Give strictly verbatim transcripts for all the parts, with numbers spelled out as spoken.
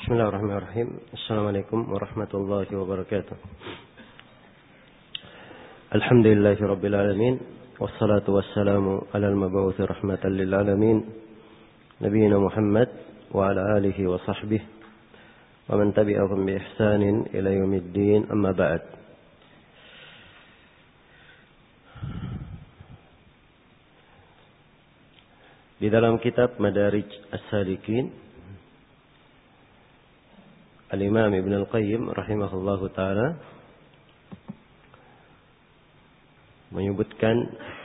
Bismillahirrahmanirrahim. Assalamualaikum warahmatullahi wabarakatuh. Alhamdulillahi rabbil alamin. Wassalatu wassalamu ala al-mab'uuts rahmatan lil alamin. Nabiyyina Muhammad wa ala alihi wa sahbihi wa man tabi'ahum bi ihsanin ila yaumiddin, amma ba'd. Di dalam kitab Madarij As-Salikin, Al-Imam Ibn Al-Qayyim rahimahullahu ta'ala menyebutkan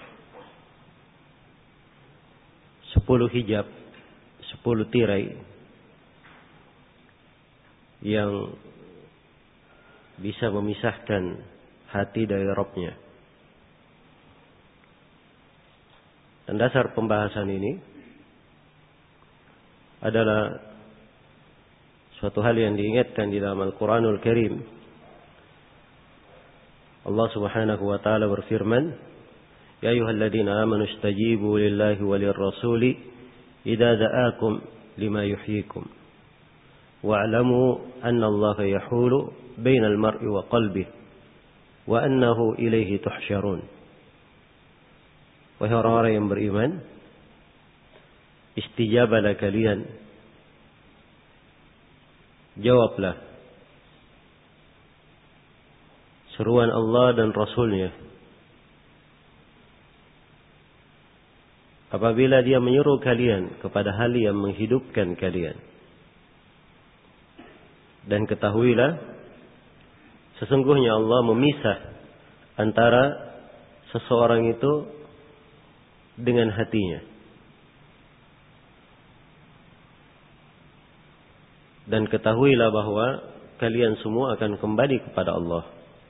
sepuluh hijab, sepuluh tirai yang bisa memisahkan hati dari Rabb-nya. Dan dasar pembahasan ini adalah suatu hal yang diingatkan di dalam Al-Quranul Karim. Allah subhanahu wa ta'ala berfirman, Ya ayuhalladzina amanu istajibu lillahi walir rasuli idza da'akum lima yuhyikum wa'lamu anna Allah yahulu bainal mar'i wa qalbihi wa annahu ilaihi tuhsyarun. Wahai orang-orang yang beriman, istijabalah kalian, jawablah seruan Allah dan Rasulnya apabila dia menyuruh kalian kepada hal yang menghidupkan kalian. Dan ketahuilah, sesungguhnya Allah memisah antara seseorang itu dengan hatinya. Dan ketahuilah bahwa kalian semua akan kembali kepada Allah.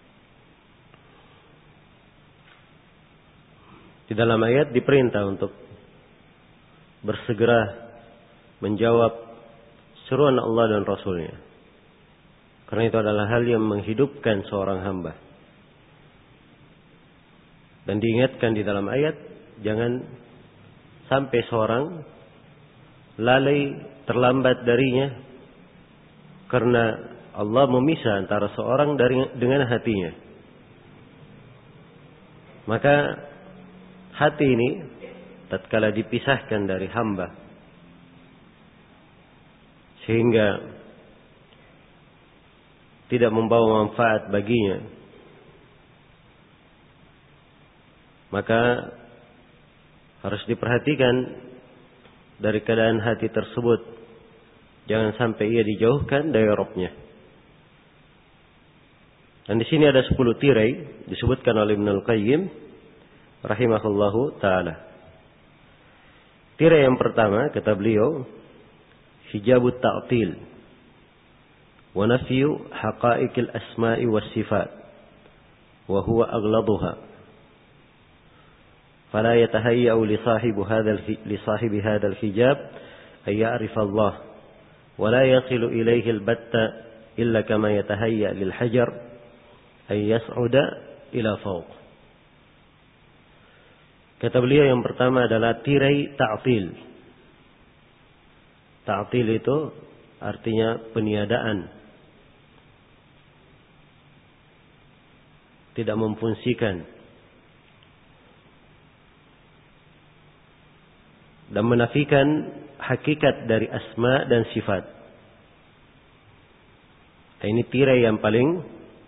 Di dalam ayat diperintah untuk bersegera menjawab seruan Allah dan Rasulnya. Karena itu adalah hal yang menghidupkan seorang hamba. Dan diingatkan di dalam ayat, jangan sampai seorang lalai, terlambat darinya, karena Allah memisah antara seorang dari, dengan hatinya. Maka hati ini tatkala dipisahkan dari hamba, sehingga tidak membawa manfaat baginya, maka harus diperhatikan dari keadaan hati tersebut. Jangan sampai ia dijauhkan dari Rabb-nya. Dan di sini ada sepuluh tirai disebutkan oleh Ibn Al-Qayyim rahimahullahu ta'ala. Tirai yang pertama, kata beliau, hijabut ta'til wa nafyu haqa'iqil asma'i was sifat wa huwa aghladuha. Fala yatahayya'u li sahibi hadzal li sahibi hadzal hijab ay ya'rifa Allah ولا يصل إليه البتة إلا كما يتهيأ للحجر أن يصعد إلى فوق. Kata beliau yang pertama adalah tirai ta'til. Ta'til itu artinya peniadaan, tidak memfungsikan, dan menafikan hakikat dari asma dan sifat. Ini tirai yang paling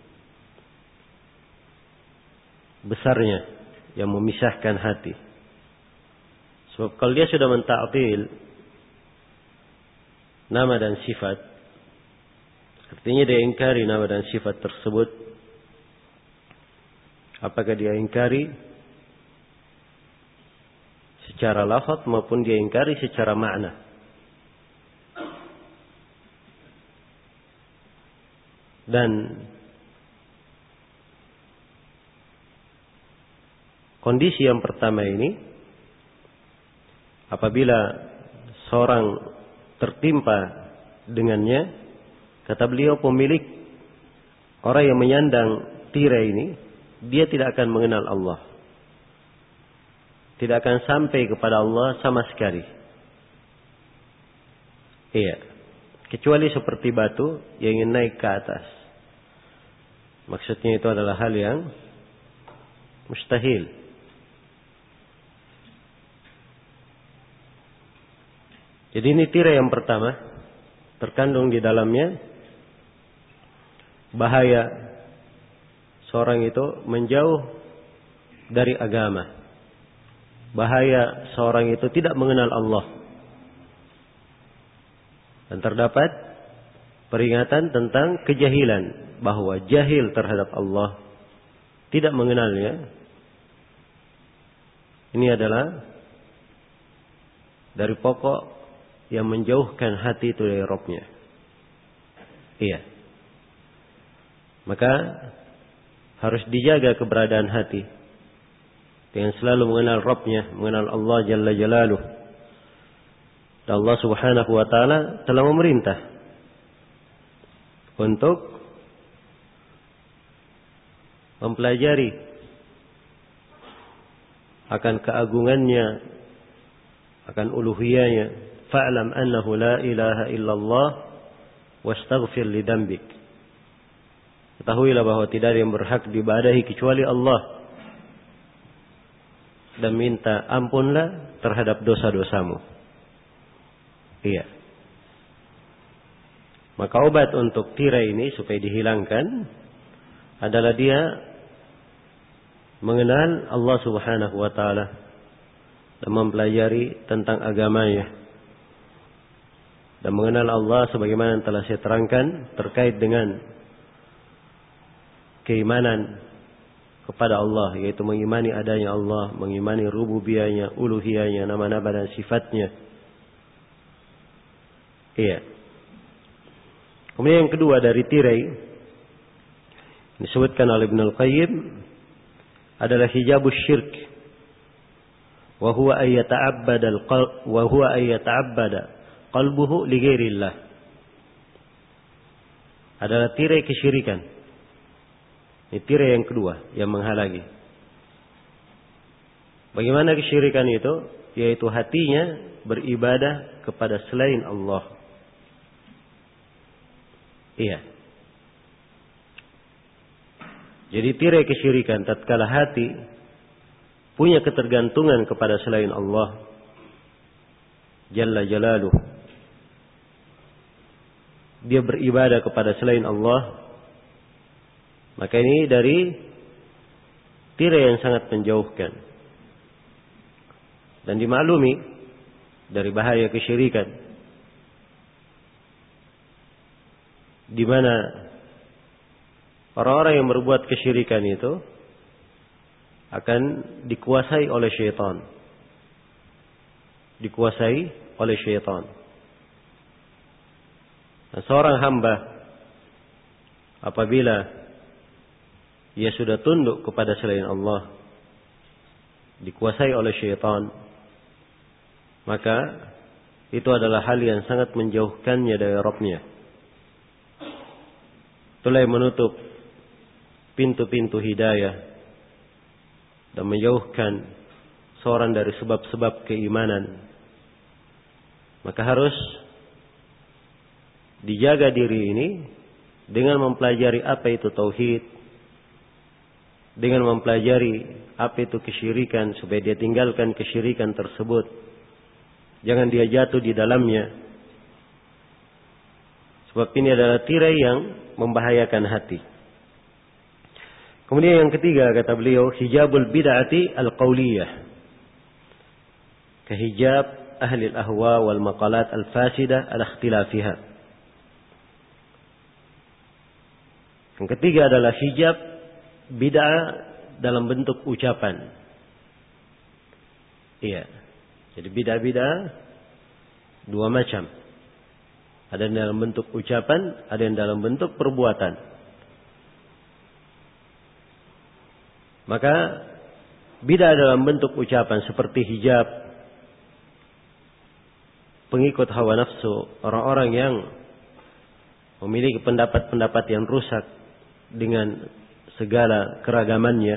besarnya, yang memisahkan hati. Sebab kalau dia sudah menta'til nama dan sifat, artinya dia ingkari nama dan sifat tersebut. Apakah dia ingkari secara lafaz maupun dia ingkari secara makna. Dan kondisi yang pertama ini, apabila seorang tertimpa dengannya, kata beliau, pemilik orang yang menyandang tirai ini, dia tidak akan mengenal Allah. Tidak akan sampai kepada Allah sama sekali. Iya. kecuali seperti batu yang ingin naik ke atas. Maksudnya itu adalah hal yang mustahil. Jadi ini tirai yang pertama, terkandung di dalamnya bahaya seorang itu menjauh dari agama. Bahaya seorang itu tidak mengenal Allah. Dan terdapat peringatan tentang kejahilan, bahwa jahil terhadap Allah, tidak mengenalnya. Ini adalah dari pokok yang menjauhkan hati itu dari Rabb-nya. Iya. Maka harus dijaga keberadaan hati dengan selalu mengenal Rabb-nya, mengenal Allah Jalla Jalaluh. Dan Allah Subhanahu wa taala telah memerintah untuk mempelajari akan keagungannya, akan uluhiyahnya. Fa'lam annahu la ilaha illallah wastaghfir li dzambik. Ketahuilah bahwa tidak ada yang berhak diibadahi kecuali Allah, dan minta ampunlah terhadap dosa-dosamu. Iya. Maka obat untuk tirai ini supaya dihilangkan adalah dia mengenal Allah Subhanahu wa taala dan mempelajari tentang agamanya, dan mengenal Allah sebagaimana yang telah saya terangkan terkait dengan keimanan kepada Allah, yaitu mengimani adanya Allah, mengimani rububiyahnya, uluhiyahnya, nama-nama dan sifatnya. Iya. Kemudian yang kedua dari tirai disebutkan oleh Ibnu Al-Qayyim adalah hijabus syirk, wa huwa ay yata'abbada al-qalb wa huwa ay yata'abbada qalbuhu li ghairillah. Adalah tirai kesyirikan. Ini tirai yang kedua yang menghalangi. Bagaimana kesyirikan itu? Yaitu hatinya beribadah kepada selain Allah. Iya. Jadi tirai kesyirikan tatkala hati punya ketergantungan kepada selain Allah Jalla Jalaluh, dia beribadah kepada selain Allah, maka ini dari tirai yang sangat menjauhkan. Dan dimaklumi dari bahaya kesyirikan, di mana orang-orang yang berbuat kesyirikan itu akan dikuasai oleh syaitan. Dikuasai oleh syaitan. Nah, seorang hamba apabila ia sudah tunduk kepada selain Allah, dikuasai oleh syaitan, maka itu adalah hal yang sangat menjauhkannya dari Rabb-nya. Itulah yang menutup pintu-pintu hidayah dan menjauhkan seorang dari sebab-sebab keimanan. Maka harus dijaga diri ini dengan mempelajari apa itu tauhid, dengan mempelajari apa itu kesyirikan, supaya dia tinggalkan kesyirikan tersebut. Jangan dia jatuh di dalamnya. Sebab ini adalah tirai yang membahayakan hati. Kemudian yang ketiga kata beliau, hijabul bid'ati al-qauliyah. Kahijab ahli al-ahwa wal maqalat al-fasidah al-ikhtilafiha. Yang ketiga adalah hijab bid'ah dalam bentuk ucapan. Iya. Jadi bid'ah-bid'ah dua macam. Ada yang dalam bentuk ucapan, ada yang dalam bentuk perbuatan. Maka bid'ah dalam bentuk ucapan seperti hijab pengikut hawa nafsu, orang-orang yang memiliki pendapat-pendapat yang rusak dengan segala keragamannya.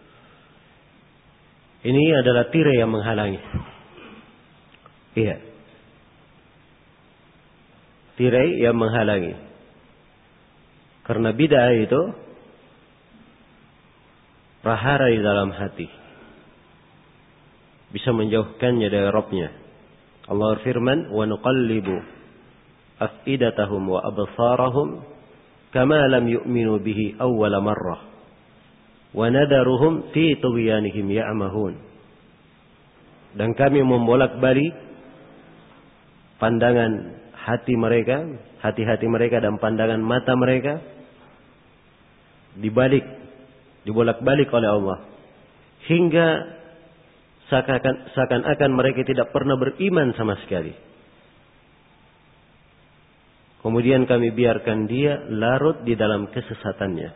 Ini adalah tirai yang menghalangi. Iya. tirai yang menghalangi. Karena bid'ah itu prahara di dalam hati, bisa menjauhkannya dari Rabbnya. Allah berfirman, "Wa nuqallibu afidatahum wa absarahum kama lam yu'minu bihi awwala marrah wa nadaruhum fi tughyanihim ya'mahun." Dan kami membolak-balik pandangan hati mereka, hati-hati mereka dan pandangan mata mereka dibalik, dibolak-balik oleh Allah hingga seakan-akan mereka tidak pernah beriman sama sekali. Kemudian kami biarkan dia larut di dalam kesesatannya.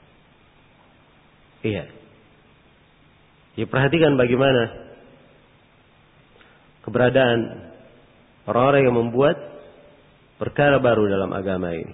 Iya. Ya, perhatikan bagaimana keberadaan orang-orang yang membuat perkara baru dalam agama ini.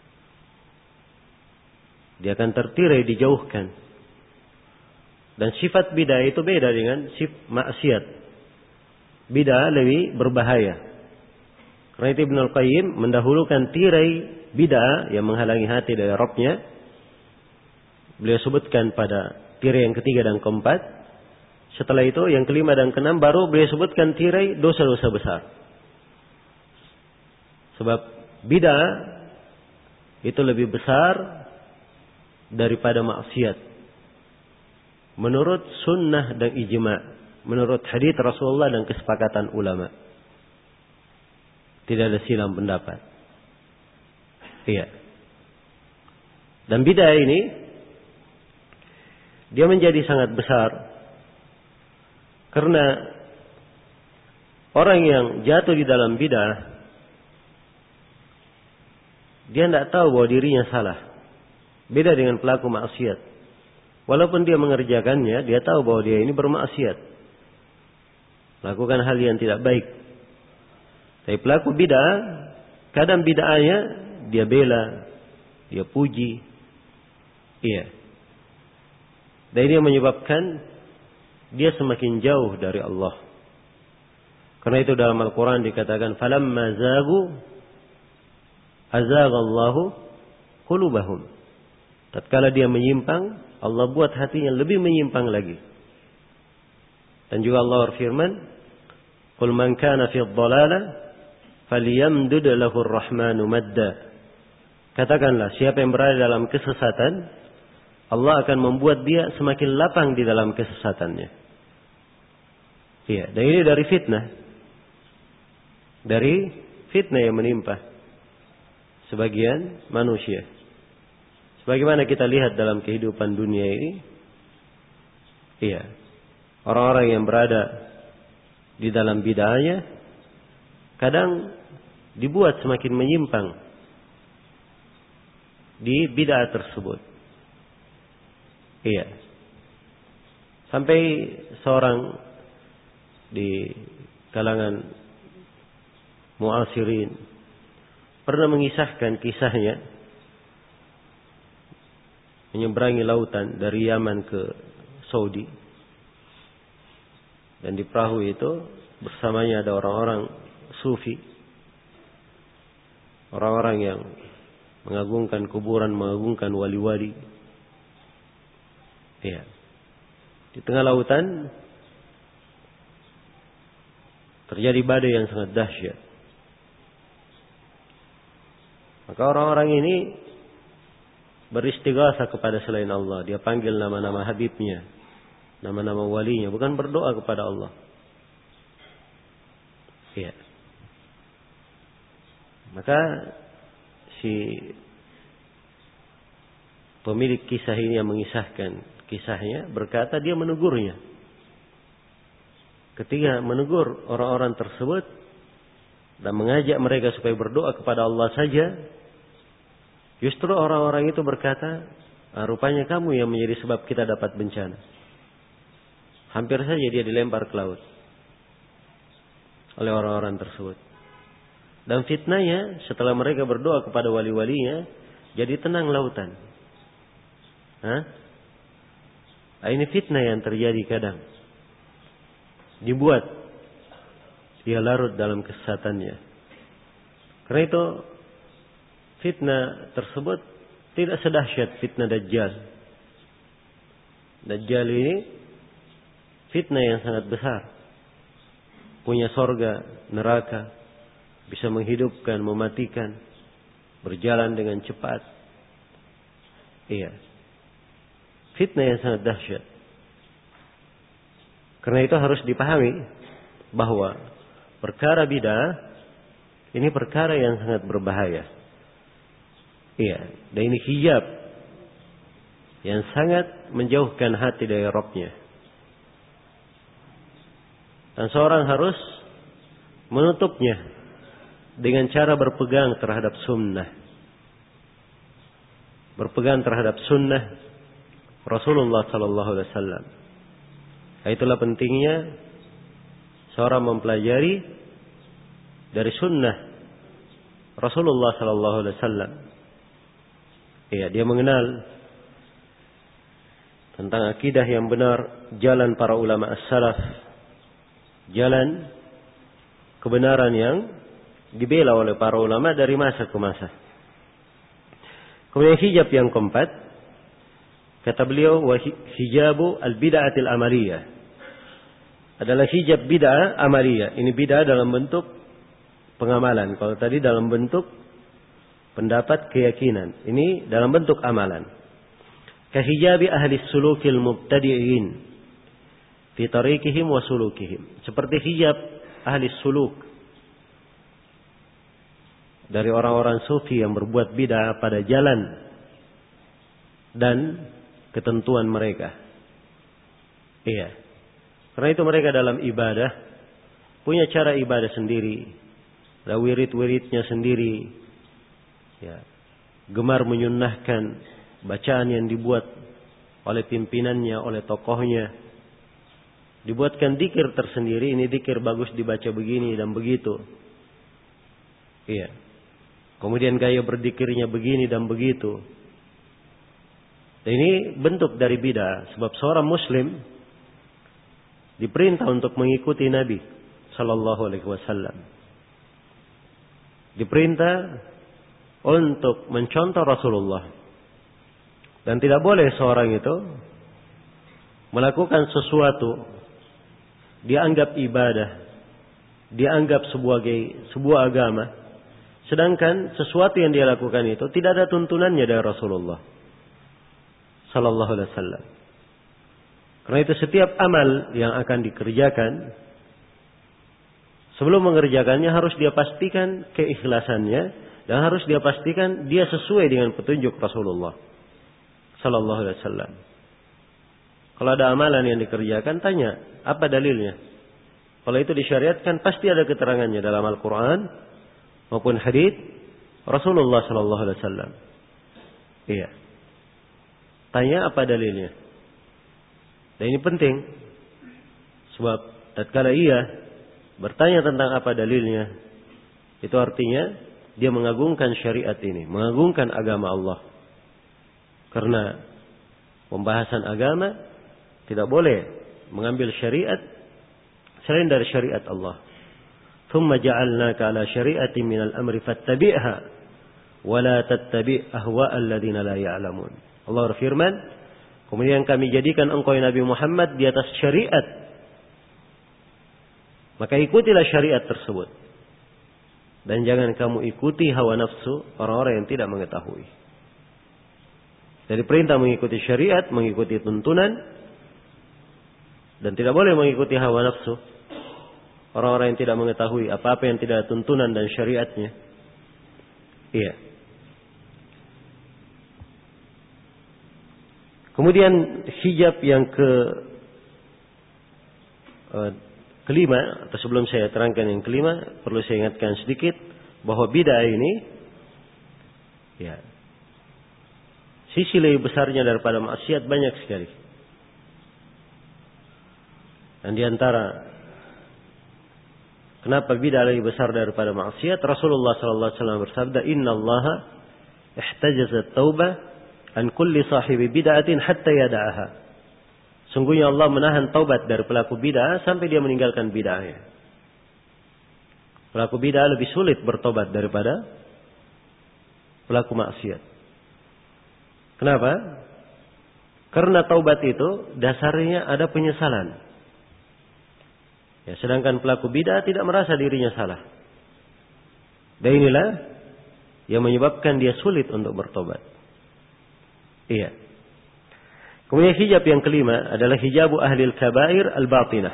Dia akan tertirai, dijauhkan. Dan sifat bid'ah itu beda dengan sifat maksiat. Bid'ah lebih berbahaya. Karena itu Ibnu Al-Qayyim mendahulukan tirai bid'ah yang menghalangi hati dari Rabbnya. Beliau sebutkan pada tirai yang ketiga dan keempat. Setelah itu yang kelima dan keenam baru beliau sebutkan tirai dosa-dosa besar. Sebab bid'ah itu lebih besar daripada maksiat. Menurut sunnah dan ijma', menurut hadits Rasulullah dan kesepakatan ulama. Tidak ada silang pendapat. Iya. Dan bid'ah ini dia menjadi sangat besar karena orang yang jatuh di dalam bid'ah dia tidak tahu bahwa dirinya salah. Beda dengan pelaku maksiat. Walaupun dia mengerjakannya, dia tahu bahwa dia ini bermaksiat. Lakukan hal yang tidak baik. Tapi pelaku bid'ah, kadang bid'ahnya dia bela, dia puji. Iya. Dan ini menyebabkan dia semakin jauh dari Allah. Karena itu dalam Al-Quran dikatakan, "Falamma zagu azaghallahu qulubahum." Tatkala dia menyimpang, Allah buat hatinya lebih menyimpang lagi. Dan juga Allah berfirman, "Qul man kana fi dhalalah falyamdud lahu ar-rahmanu madda." Katakanlah, siapa yang berada dalam kesesatan, Allah akan membuat dia semakin lapang di dalam kesesatannya. Iya, dan ini dari fitnah. Dari fitnah yang menimpa sebagian manusia. Sebagaimana kita lihat dalam kehidupan dunia ini, iya, orang-orang yang berada di dalam bid'ahnya kadang dibuat semakin menyimpang di bid'ah tersebut. Iya. Sampai seorang di kalangan mu'asirin pernah mengisahkan kisahnya menyeberangi lautan dari Yaman ke Saudi. Dan di perahu itu bersamanya ada orang-orang sufi. Orang-orang yang mengagungkan kuburan, mengagungkan wali-wali. Iya. Di tengah lautan terjadi badai yang sangat dahsyat. Maka orang-orang ini beristighatsah kepada selain Allah. Dia panggil nama-nama Habibnya, nama-nama walinya, bukan berdoa kepada Allah. Iya. Maka si pemilik kisah ini yang mengisahkan kisahnya berkata dia menegurnya. Ketika menegur orang-orang tersebut dan mengajak mereka supaya berdoa kepada Allah saja, justru orang-orang itu berkata, ah, rupanya kamu yang menjadi sebab kita dapat bencana. Hampir saja dia dilempar ke laut oleh orang-orang tersebut. Dan fitnahnya setelah mereka berdoa kepada wali-walinya, jadi tenang lautan. Hah? Nah, ini fitnah yang terjadi kadang. Dibuat dia larut dalam kesesatannya. Karena itu fitnah tersebut tidak sedahsyat fitnah Dajjal. Dajjal ini fitnah yang sangat besar. Punya sorga, neraka, bisa menghidupkan, mematikan, berjalan dengan cepat. Iya. Fitnah yang sangat dahsyat. Karena itu harus dipahami bahwa perkara bid'ah ini perkara yang sangat berbahaya. Iya, dan ini hijab yang sangat menjauhkan hati dari Rabb-nya. Dan seorang harus menutupnya dengan cara berpegang terhadap sunnah. Berpegang terhadap sunnah Rasulullah sallallahu alaihi wasallam. Itulah pentingnya seorang mempelajari dari sunnah Rasulullah sallallahu alaihi wasallam. Ya, dia mengenal tentang akidah yang benar, jalan para ulama as-salaf, jalan kebenaran yang dibela oleh para ulama dari masa ke masa. Kemudian hijab yang keempat, kata beliau, wa hijabu al-bid'atil amaliyah, adalah hijab bid'ah amaliyah. Ini bid'ah dalam bentuk pengamalan. Kalau tadi dalam bentuk pendapat keyakinan, ini dalam bentuk amalan. Kahijabi ahli sulukil mubtadi'in fi tariqihim wa sulukihim. Seperti hijab ahli suluk, dari orang-orang sufi yang berbuat bid'ah pada jalan dan ketentuan mereka. Iya. Karena itu mereka dalam ibadah punya cara ibadah sendiri, ada wirid-wiridnya sendiri. Ya. Gemar menyunnahkan bacaan yang dibuat oleh pimpinannya, oleh tokohnya. Dibuatkan dikir tersendiri, ini dikir bagus dibaca begini dan begitu. Iya. Kemudian gaya berdikirnya begini dan begitu. Dan ini bentuk dari bid'ah. Sebab seorang muslim diperintah untuk mengikuti Nabi sallallahu alaihi wasallam. Diperintah untuk mencontoh Rasulullah. Dan tidak boleh seorang itu melakukan sesuatu dianggap ibadah, dianggap sebagai sebuah agama, sedangkan sesuatu yang dia lakukan itu tidak ada tuntunannya dari Rasulullah sallallahu alaihi wasallam. Karena itu setiap amal yang akan dikerjakan, sebelum mengerjakannya harus dia pastikan keikhlasannya dan harus dia pastikan dia sesuai dengan petunjuk Rasulullah sallallahu alaihi wasallam. Kalau ada amalan yang dikerjakan, tanya apa dalilnya. Kalau itu disyariatkan, pasti ada keterangannya dalam Al-Quran maupun hadits Rasulullah sallallahu alaihi wasallam. Iya. Tanya apa dalilnya. Dan ini penting. Sebab tatkala ia bertanya tentang apa dalilnya, itu artinya dia mengagungkan syariat ini, mengagungkan agama Allah. Karena pembahasan agama tidak boleh mengambil syariat selain dari syariat Allah. Thumma ja'alnaka ala syari'atin minal amri fattabi'ha wa la tattabi' ahwa'al ladzina la ya'lamun. Allah berfirman, kemudian kami jadikan engkau Nabi Muhammad di atas syariat, maka ikutilah syariat tersebut dan jangan kamu ikuti hawa nafsu orang-orang yang tidak mengetahui. Jadi perintah mengikuti syariat, mengikuti tuntunan, dan tidak boleh mengikuti hawa nafsu orang-orang yang tidak mengetahui apa-apa yang tidak ada tuntunan dan syariatnya. Iya. Kemudian hijab yang ke uh, kelima, atau sebelum saya terangkan yang kelima, perlu saya ingatkan sedikit bahwa bid'ah ini, ya, sisi lebih besarnya daripada maksiat banyak sekali. Dan di antara kenapa bid'ah lebih besar daripada maksiat, Rasulullah sallallahu alaihi wasallam bersabda, "Inna Allaha ihtajaza at-taubah an kulli sahibi bid'atin hatta yada'aha." Sungguhnya Allah menahan taubat dari pelaku bid'ah sampai dia meninggalkan bid'ahnya. Pelaku bid'ah lebih sulit bertobat daripada pelaku maksiat. Kenapa? Karena taubat itu dasarnya ada penyesalan. Ya, sedangkan pelaku bid'ah tidak merasa dirinya salah. Dan inilah yang menyebabkan dia sulit untuk bertobat. Iya. Kemudian hijab yang kelima adalah hijabu ahlil kabair al-batinah.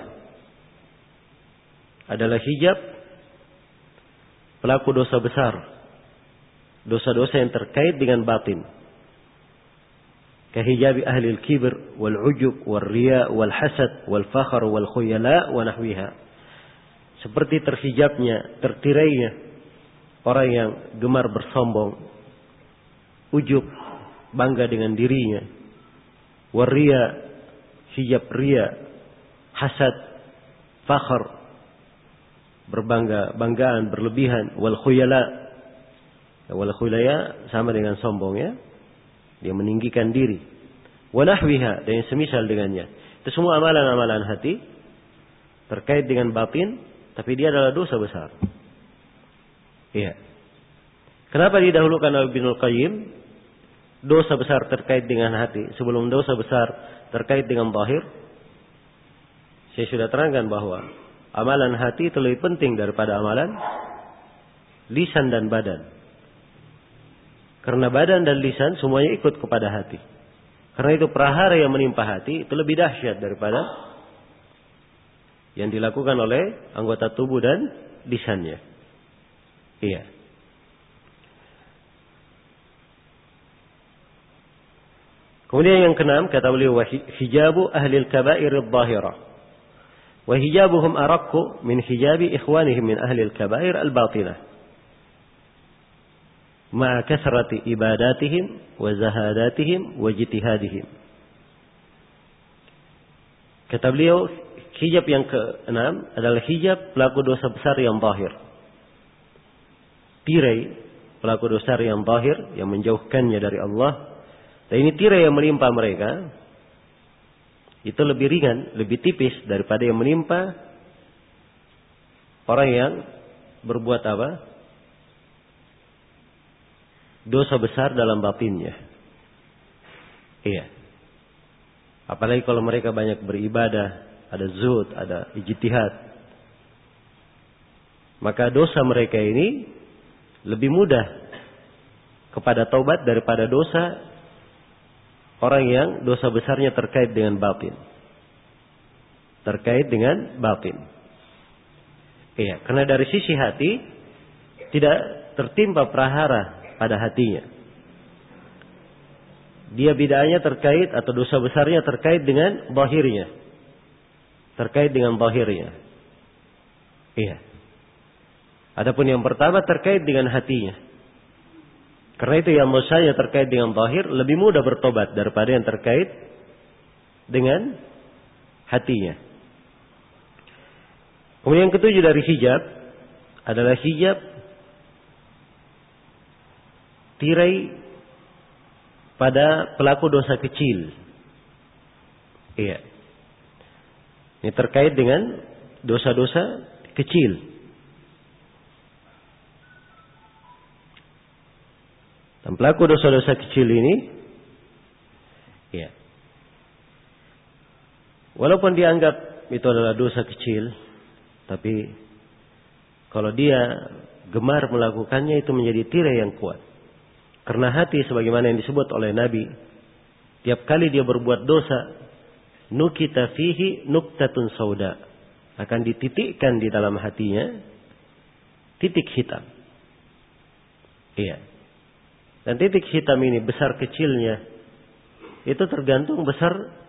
Adalah hijab pelaku dosa besar. Dosa-dosa yang terkait dengan batin. Kahijabi ahlil kibr wal-ujub wal-riya wal-hasad wal-fakhr wal-khuyala wa nahwiha. Seperti terhijabnya, tertirainya orang yang gemar bersombong, ujub, bangga dengan dirinya, waria, hijab ria, hasad, fakhr, berbangga, banggaan, berlebihan, wal khuyala. Wal khuyala sama dengan sombong, ya. Dia meninggikan diri. Wa nahwiha, dan yang semisal dengannya. Itu semua amalan-amalan hati terkait dengan batin, tapi dia adalah dosa besar. Iya. Kenapa didahulukan oleh Ibnul Qayyim dosa besar terkait dengan hati sebelum dosa besar terkait dengan zahir? Saya sudah terangkan bahwa amalan hati itu lebih penting daripada amalan lisan dan badan. Karena badan dan lisan semuanya ikut kepada hati. Karena itu prahara yang menimpa hati itu lebih dahsyat daripada yang dilakukan oleh anggota tubuh dan lisannya. Iya. Kemudian yang keenam kata beliau, hijabu ahli al-kaba'ir adh-dhahirah. Wa hijabuhum araqqu min hijabi ikhwanihim min ahli al-kaba'ir al-batinah. Ma'a kasrati ibadatihim wa zahadatihim wa jitihadihim. Kata beliau, hijab yang keenam adalah hijab pelaku dosa besar yang zahir. Tirai pelaku dosa yang zahir yang menjauhkannya dari Allah. Dan ini tirai yang menimpa mereka itu lebih ringan, lebih tipis daripada yang menimpa orang yang berbuat apa? Dosa besar dalam batinnya. Iya. Apalagi kalau mereka banyak beribadah, ada zuhud, ada ijtihad. Maka dosa mereka ini lebih mudah kepada taubat daripada dosa orang yang dosa besarnya terkait dengan batin. Terkait dengan batin. Iya, karena dari sisi hati tidak tertimpa prahara pada hatinya. Dia bid'ahnya terkait atau dosa besarnya terkait dengan zahirnya. Terkait dengan zahirnya. Iya. Adapun yang pertama terkait dengan hatinya. Karena itu yang dosanya terkait dengan zahir lebih mudah bertobat daripada yang terkait dengan hatinya. Kemudian yang ketujuh dari hijab adalah hijab tirai pada pelaku dosa kecil. Iya. Ini terkait dengan dosa-dosa kecil. Dan pelaku dosa-dosa kecil ini, ya, walaupun dianggap itu adalah dosa kecil, tapi kalau dia gemar melakukannya itu menjadi tirai yang kuat. Karena hati sebagaimana yang disebut oleh Nabi, tiap kali dia berbuat dosa, nukita fihi nuktatun sauda, akan dititikkan di dalam hatinya titik hitam. Iya. Dan titik hitam ini besar kecilnya itu tergantung besar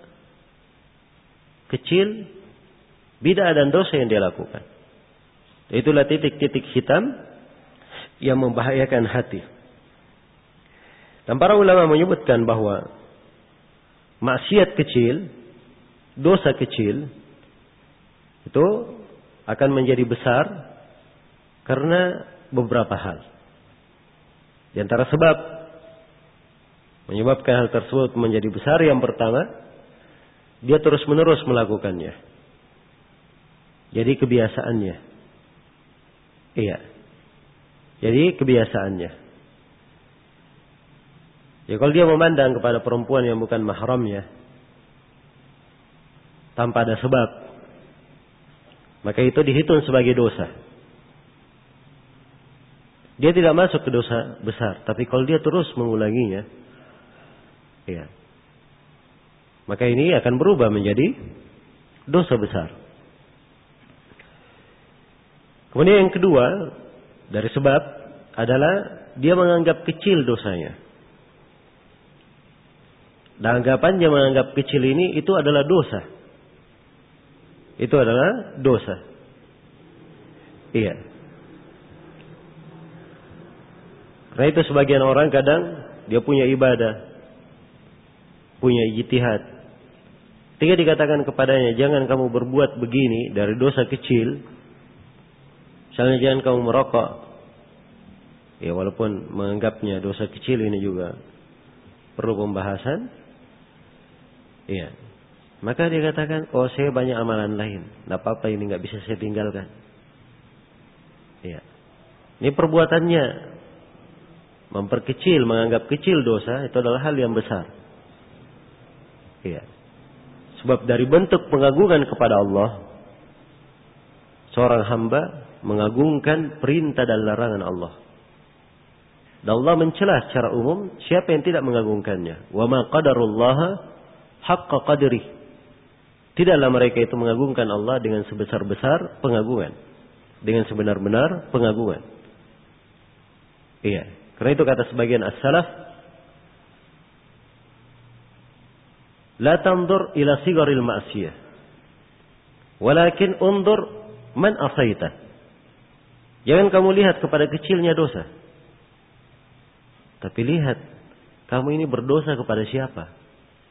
kecil bid'ah dan dosa yang dia lakukan. Itulah titik-titik hitam yang membahayakan hati. Dan para ulama menyebutkan bahwa maksiat kecil, dosa kecil itu akan menjadi besar karena beberapa hal. Di antara sebab menyebabkan hal tersebut menjadi besar, yang pertama, dia terus-menerus melakukannya. Jadi kebiasaannya. Iya. Jadi kebiasaannya. Ya kalau dia memandang kepada perempuan yang bukan mahramnya tanpa ada sebab, maka itu dihitung sebagai dosa. Dia tidak masuk ke dosa besar, tapi kalau dia terus mengulanginya, ya, maka ini akan berubah menjadi dosa besar. Kemudian yang kedua dari sebab adalah dia menganggap kecil dosanya. Dan anggapannya menganggap kecil ini itu adalah dosa. Itu adalah dosa. Iya. Karena itu sebagian orang kadang dia punya ibadah, punya ijtihad. Ketika dikatakan kepadanya, jangan kamu berbuat begini dari dosa kecil. Misalnya jangan kamu merokok. Ya walaupun menganggapnya dosa kecil ini juga perlu pembahasan. Iya. Maka dia katakan, oh saya banyak amalan lain. Tidak apa-apa ini nggak bisa saya tinggalkan. Iya. Ini perbuatannya memperkecil, menganggap kecil dosa itu adalah hal yang besar. Iya. Sebab dari bentuk pengagungan kepada Allah, seorang hamba mengagungkan perintah dan larangan Allah. Dan Allah mencela secara umum siapa yang tidak mengagungkannya. Wa ma qadarullaha haqqa qadri. Tidaklah mereka itu mengagungkan Allah dengan sebesar-besar pengagungan, dengan sebenar-benar pengagungan. Iya. Karena itu kata sebagian as-salaf, la tanzur ila sigaril ma'siyah, walakin unzur man asaita. Jangan kamu lihat kepada kecilnya dosa, tapi lihat kamu ini berdosa kepada siapa?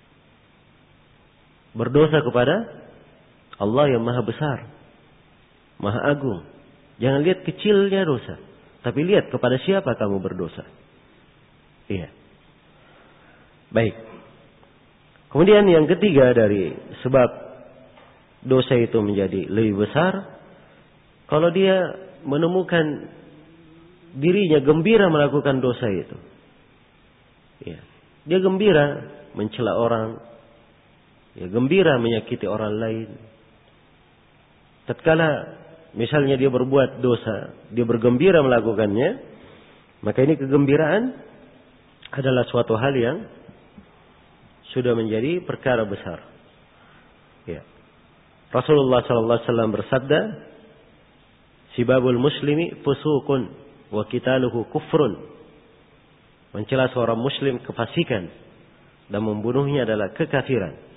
Berdosa kepada Allah yang maha besar, maha agung. Jangan lihat kecilnya dosa, tapi lihat kepada siapa kamu berdosa. Iya. Baik. Kemudian yang ketiga dari sebab dosa itu menjadi lebih besar, kalau dia menemukan dirinya gembira melakukan dosa itu. Iya. Dia gembira mencela orang, ya gembira menyakiti orang lain. Tatkala misalnya dia berbuat dosa, dia bergembira melakukannya, maka ini kegembiraan adalah suatu hal yang sudah menjadi perkara besar. Ya. Rasulullah sallallahu alaihi wasallam bersabda, "Sibabul muslimi fusuqun wa qitaluhu kufrun." Mencela seorang muslim kefasikan dan membunuhnya adalah kekafiran.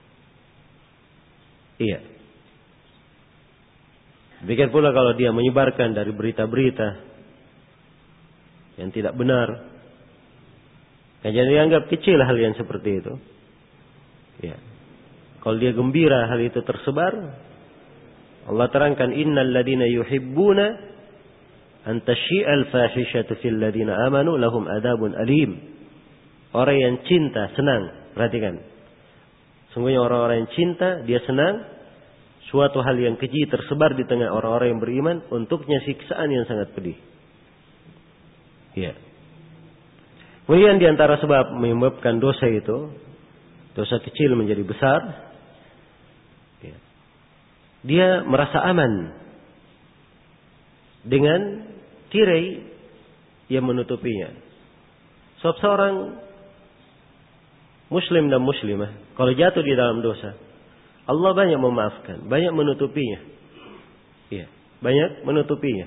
Iya. Demikian pula kalau dia menyebarkan dari berita-berita yang tidak benar, jangan dianggap kecil hal yang seperti itu. Ya. Kalau dia gembira hal itu tersebar, Allah terangkan, innal ladina yuhibbuna an tashi'al fahishatu fil ladina amanu lahum adabun alim. Orang yang cinta, senang, perhatikan. Sungguhnya orang-orang yang cinta, dia senang suatu hal yang keji tersebar di tengah orang-orang yang beriman, untuknya siksaan yang sangat pedih. Ya. Kemudian di antara sebab menyebabkan dosa itu, dosa kecil menjadi besar, ya, dia merasa aman dengan tirai yang menutupinya. Sebab seorang muslim dan muslimah kalau jatuh di dalam dosa, Allah banyak memaafkan, banyak menutupinya. Iya, banyak menutupinya.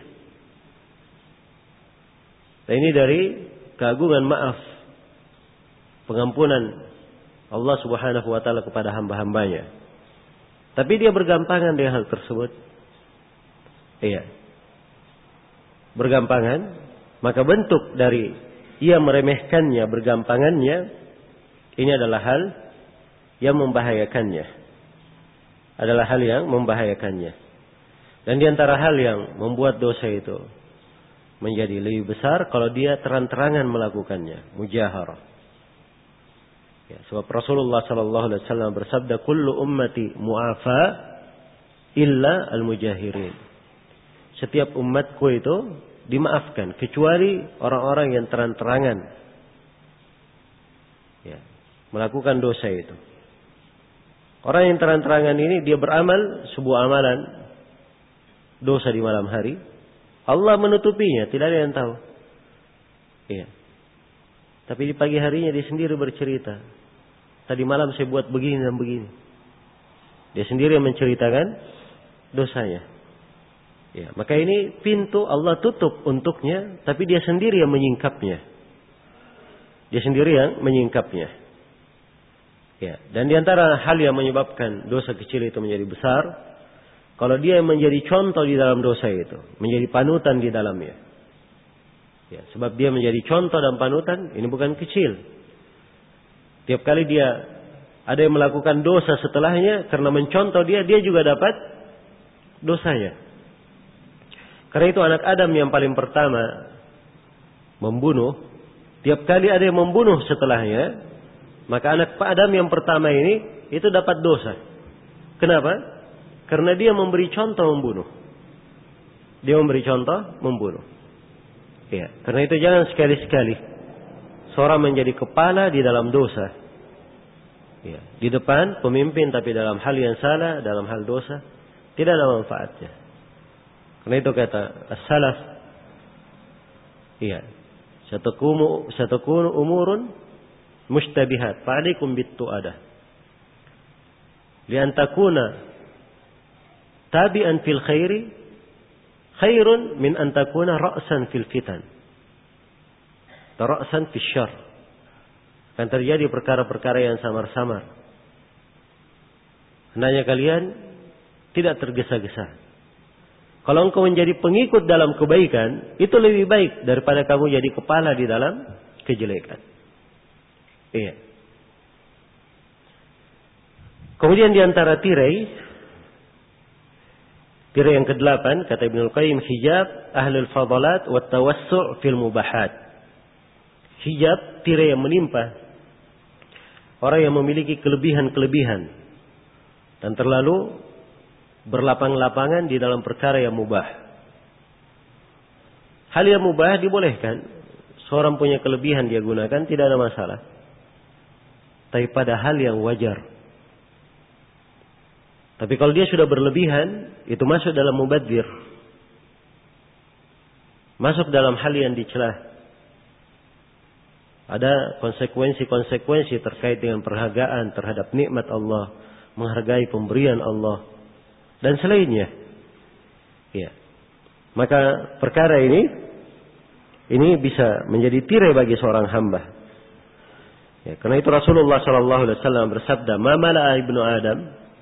Nah, ini dari keagungan maaf, pengampunan Allah Subhanahu wa taala kepada hamba-hambanya. Tapi dia bergampangan dengan hal tersebut. Iya. Bergampangan, maka bentuk dari ia meremehkannya, bergampangannya, ini adalah hal yang membahayakannya. Adalah hal yang membahayakannya. Dan di antara hal yang membuat dosa itu menjadi lebih besar kalau dia terang-terangan melakukannya, mujaharah. Ya, sebab Rasulullah sallallahu alaihi wasallam bersabda, "Kullu ummati mu'afa illa al-mujahirin." setiap umatku itu dimaafkan kecuali orang-orang yang terang-terangan ya, melakukan dosa itu. Orang yang terang-terangan ini dia beramal sebuah amalan dosa di malam hari, Allah menutupinya, tidak ada yang tahu. Iya. Tapi di pagi harinya dia sendiri bercerita, tadi malam saya buat begini dan begini. Dia sendiri yang menceritakan dosanya. Ya, maka ini pintu Allah tutup untuknya, tapi dia sendiri yang menyingkapnya. Dia sendiri yang menyingkapnya. Ya, dan di antara hal yang menyebabkan dosa kecil itu menjadi besar, kalau dia menjadi contoh di dalam dosa itu, menjadi panutan di dalamnya. Ya, sebab dia menjadi contoh dan panutan, ini bukan kecil. Tiap kali dia ada yang melakukan dosa setelahnya, karena mencontoh dia, dia juga dapat dosanya. Karena itu anak Adam yang paling pertama membunuh, tiap kali ada yang membunuh setelahnya, maka anak Adam yang pertama ini itu dapat dosa. Kenapa? Karena dia memberi contoh membunuh. Dia memberi contoh membunuh. Ya, karena itu jangan sekali-sekali seorang menjadi kepala di dalam dosa. Ya, di depan pemimpin tapi dalam hal yang salah, dalam hal dosa, tidak ada manfaatnya. Karena itu kata as-salaf, iya, satakunu satakunu umurun mushtabihat, fa'alaikum bit-tu'adah. Li an takuna tabi'an fil khairi khairun min an takuna ra'san fil fitan. Ra'san fil syarr. Akan terjadi perkara-perkara yang samar-samar. Hendaknya kalian tidak tergesa-gesa. Kalau engkau menjadi pengikut dalam kebaikan, itu lebih baik daripada kamu jadi kepala di dalam kejelekan. Iya. Kemudian di antara tirai Tirai yang kedelapan, kata Ibnul Qayyim, hijab ahlul fadalat wa tawassu' fil mubahat. Hijab, tirai yang menimpa orang yang memiliki kelebihan-kelebihan dan terlalu berlapang-lapangan di dalam perkara yang mubah. Hal yang mubah dibolehkan. Seorang punya kelebihan dia gunakan, tidak ada masalah. Tapi pada hal yang wajar. Tapi kalau dia sudah berlebihan, itu masuk dalam mubadzir. Masuk dalam hal yang dicela. Ada konsekuensi-konsekuensi terkait dengan perhargaan terhadap nikmat Allah, menghargai pemberian Allah, dan selainnya. Ya. Maka perkara ini, ini bisa menjadi tirai bagi seorang hamba. Ya, karena itu Rasulullah shallallahu alaihi wasallam bersabda, "Ma mala'a ibnu Adam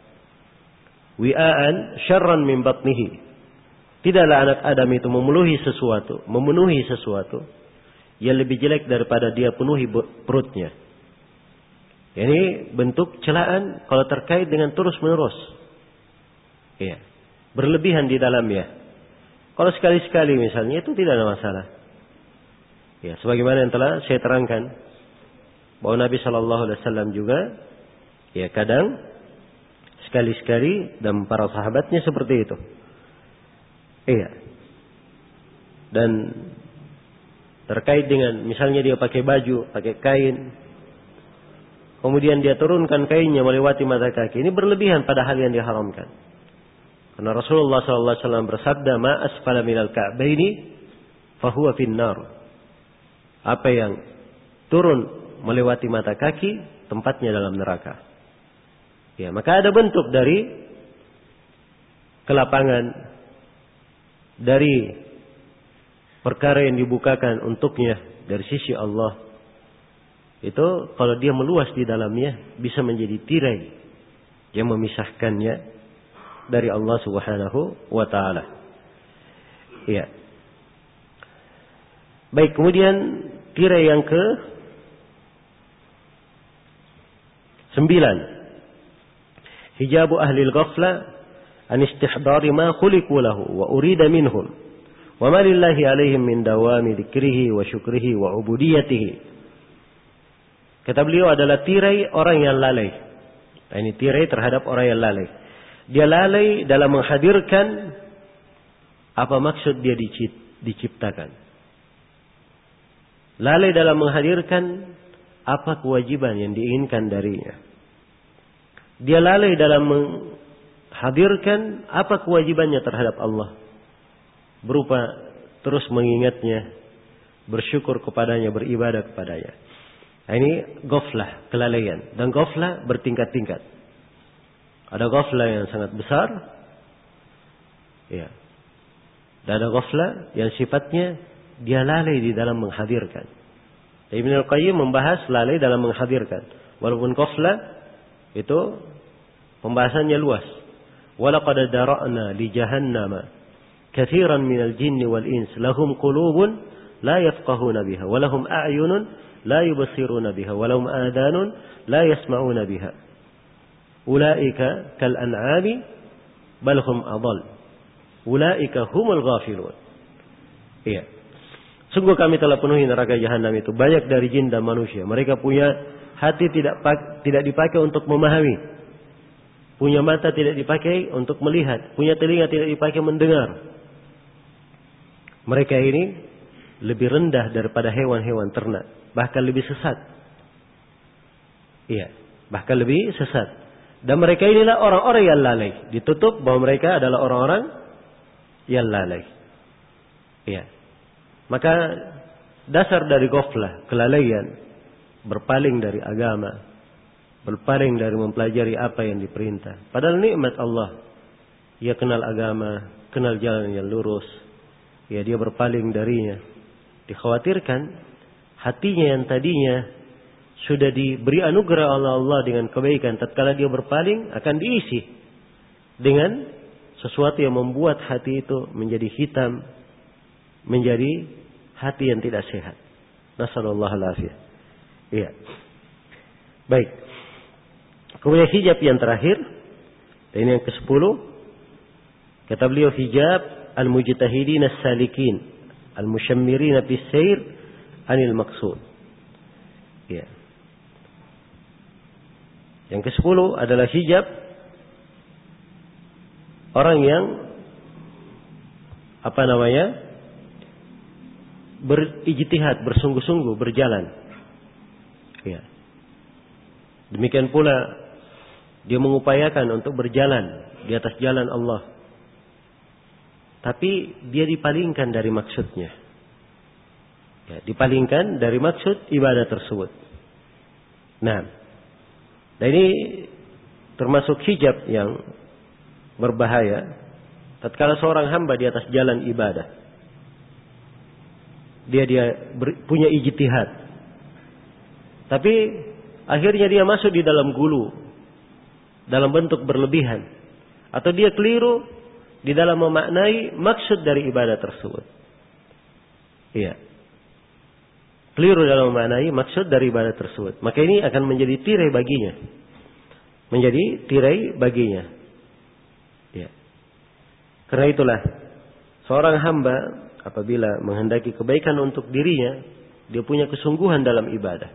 wi'aan syarran min batnihi." Tidaklah anak Adam itu memenuhi sesuatu, memenuhi sesuatu yang lebih jelek daripada dia penuhi perutnya. Ini bentuk celaan kalau terkait dengan terus-menerus. Iya. Berlebihan di dalamnya. Kalau sekali-sekali misalnya itu tidak ada masalah. Ya, sebagaimana yang telah saya terangkan bahwa Nabi shallallahu alaihi wasallam juga ya kadang sekali-sekali dan para sahabatnya seperti itu. Iya. Dan terkait dengan misalnya dia pakai baju, pakai kain, kemudian dia turunkan kainnya melewati mata kaki, ini berlebihan pada hal yang diharamkan. Karena Rasulullah shallallahu alaihi wasallam bersabda, "Ma asfala minal ka'baini fahuwa finnar." Apa yang turun melewati mata kaki, tempatnya dalam neraka. Ya, maka ada bentuk dari kelapangan, dari perkara yang dibukakan untuknya dari sisi Allah. Itu kalau dia meluas di dalamnya bisa menjadi tirai yang memisahkannya dari Allah Subhanahu wa taala. Ya. Baik, kemudian tirai yang ke sembilan. Hijabu ahli al-ghafla an istihdari ma khuliqu lahu wa urida minhum wa ma lillahi alaihim min dawami dzikrihi wa syukrihi wa ubudiyatihi. Kata beliau adalah tirai orang yang lalai. Nah, ini tirai terhadap orang yang lalai. Dia lalai dalam menghadirkan Apa maksud dia diciptakan. Lalai dalam menghadirkan apa kewajiban yang diinginkan darinya. Dia lalai dalam menghadirkan apa kewajibannya terhadap Allah. Berupa terus mengingatnya, bersyukur kepadanya, beribadah kepadanya. Nah, ini ghaflah, kelalaian. Dan ghaflah bertingkat-tingkat. Ada ghaflah yang sangat besar. Ya. Dan ada ghaflah yang sifatnya dia lalai di dalam menghadirkan. Ibnu Al-Qayyim membahas lalai dalam menghadirkan. Walaupun ghaflah itu pembahasannya luas. Walaqad dara'na li jahannama katsiran minal jinni wal ins lahum qulubun la yafqahuna biha wa lahum a'yunun la yubsiruna biha wa lahum adanun la yasma'una biha. Ulaika kal an'ami bal hum adall. Ulaika humul ghafilun. Iya. Sungguh kami telah penuhi neraka jahanam itu banyak dari jin dan manusia. Mereka punya hati tidak tidak dipakai untuk memahami. Punya mata tidak dipakai untuk melihat, punya telinga tidak dipakai mendengar. Mereka ini lebih rendah daripada hewan-hewan ternak, bahkan lebih sesat. Iya, bahkan lebih sesat. Dan mereka inilah orang-orang yang lalai. Ditutup bahwa mereka adalah orang-orang yang lalai. Iya. Maka dasar dari ghaflah, kelalaian, berpaling dari agama, berpaling dari mempelajari apa yang diperintah. Padahal nikmat Allah. Ia kenal agama, kenal jalan yang lurus. Ya, dia berpaling darinya. Dikhawatirkan hatinya yang tadinya sudah diberi anugerah oleh Allah dengan kebaikan, tatkala dia berpaling akan diisi dengan sesuatu yang membuat hati itu menjadi hitam, menjadi hati yang tidak sehat. Nasallallahu alaihi. Iya. Baik. Kemudian hijab yang terakhir, dan ini yang kesepuluh, kata beliau hijab al-mujtahidin as-salikin al-mushammirin fi sayr anil maqsud. Ya. Yang kesepuluh adalah hijab orang yang apa namanya berijtihad, bersungguh-sungguh berjalan. Ya. Demikian pula dia mengupayakan untuk berjalan di atas jalan Allah. Tapi dia dipalingkan dari maksudnya. Ya, dipalingkan dari maksud ibadah tersebut. Nah, dan ini termasuk hijab yang berbahaya. Tatkala seorang hamba di atas jalan ibadah, dia dia ber, punya ijtihad, tapi akhirnya dia masuk di dalam gulu, dalam bentuk berlebihan, atau dia keliru di dalam memaknai maksud dari ibadah tersebut. Iya. Keliru dalam memaknai maksud dari ibadah tersebut. Maka ini akan menjadi tirai baginya. Menjadi tirai baginya. Iya. Karena itulah seorang hamba apabila menghendaki kebaikan untuk dirinya, dia punya kesungguhan dalam ibadah.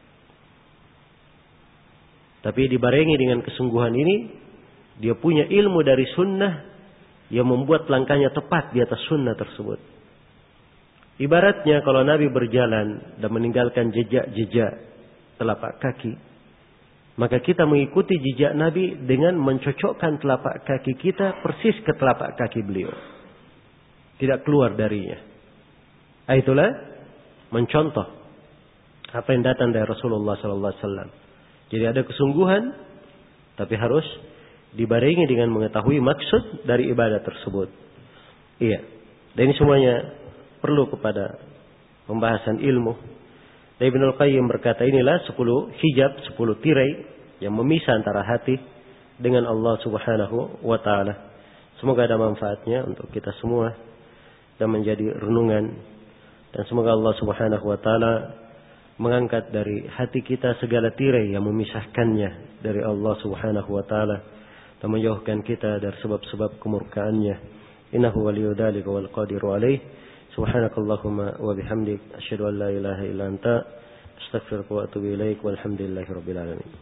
Tapi dibarengi dengan kesungguhan ini, dia punya ilmu dari sunnah yang membuat langkahnya tepat di atas sunnah tersebut. Ibaratnya kalau Nabi berjalan dan meninggalkan jejak-jejak telapak kaki, maka kita mengikuti jejak Nabi dengan mencocokkan telapak kaki kita persis ke telapak kaki beliau. Tidak keluar darinya. Itulah mencontoh apa yang datang dari Rasulullah sallallahu alaihi wasallam. Jadi ada kesungguhan, tapi harus dibarengi dengan mengetahui maksud dari ibadah tersebut. Iya. Dan ini semuanya perlu kepada pembahasan ilmu. Dan Ibnu Al-Qayyim berkata inilah sepuluh hijab, sepuluh tirai yang memisah antara hati dengan Allah Subhanahu wa taala. Semoga ada manfaatnya untuk kita semua dan menjadi renungan, dan semoga Allah Subhanahu wa taala mengangkat dari hati kita segala tirai yang memisahkannya dari Allah Subhanahu wa taala dan menjauhkan kita dari sebab-sebab kemurkaannya. Innahu waliyyu dzalika wal qadiru alaih. Subhanakallahumma wa bihamdik asyhadu an la ilaha illa anta astaghfiruka wa atubu ilaik walhamdulillahi rabbil alamin.